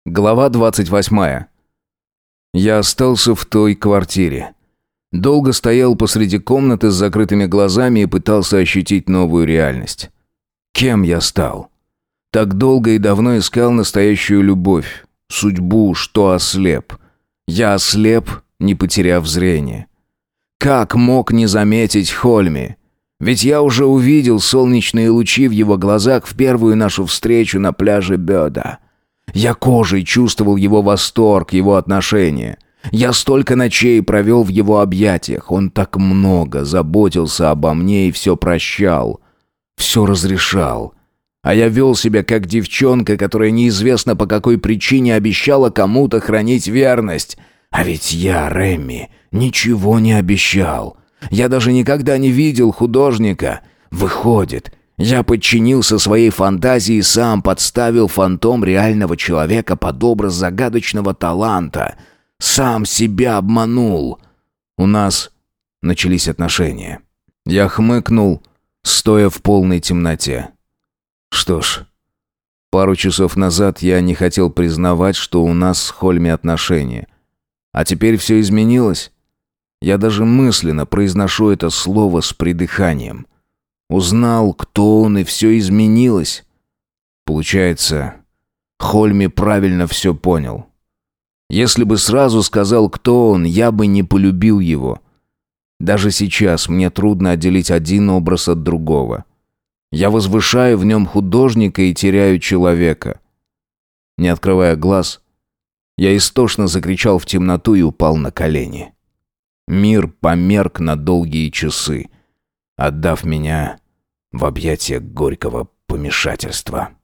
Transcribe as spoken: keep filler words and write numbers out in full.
Глава двадцать восьмая. Я остался в той квартире. Долго стоял посреди комнаты с закрытыми глазами и пытался ощутить новую реальность. Кем я стал? Так долго и давно искал настоящую любовь, судьбу, что ослеп. Я ослеп, не потеряв зрение. Как мог не заметить Хольми? Ведь я уже увидел солнечные лучи в его глазах в первую нашу встречу на пляже Бёда. Я кожей чувствовал его восторг, его отношение. Я столько ночей провел в его объятиях. Он так много заботился обо мне и все прощал, все разрешал. А я вел себя как девчонка, которая неизвестно по какой причине обещала кому-то хранить верность. А ведь я, Рэмми, ничего не обещал. Я даже никогда не видел художника. Выходит, я подчинился своей фантазии и сам подставил фантом реального человека под образ загадочного таланта. Сам себя обманул. У нас начались отношения. Я хмыкнул, стоя в полной темноте. Что ж, пару часов назад я не хотел признавать, что у нас с Хольми отношения. А теперь все изменилось. Я даже мысленно произношу это слово с придыханием. Узнал, кто он, и все изменилось. Получается, Хольми правильно все понял. Если бы сразу сказал, кто он, я бы не полюбил его. Даже сейчас мне трудно отделить один образ от другого. Я возвышаю в нем художника и теряю человека. Не открывая глаз, я истошно закричал в темноту и упал на колени. Мир померк на долгие часы, отдав меня в объятия горького помешательства.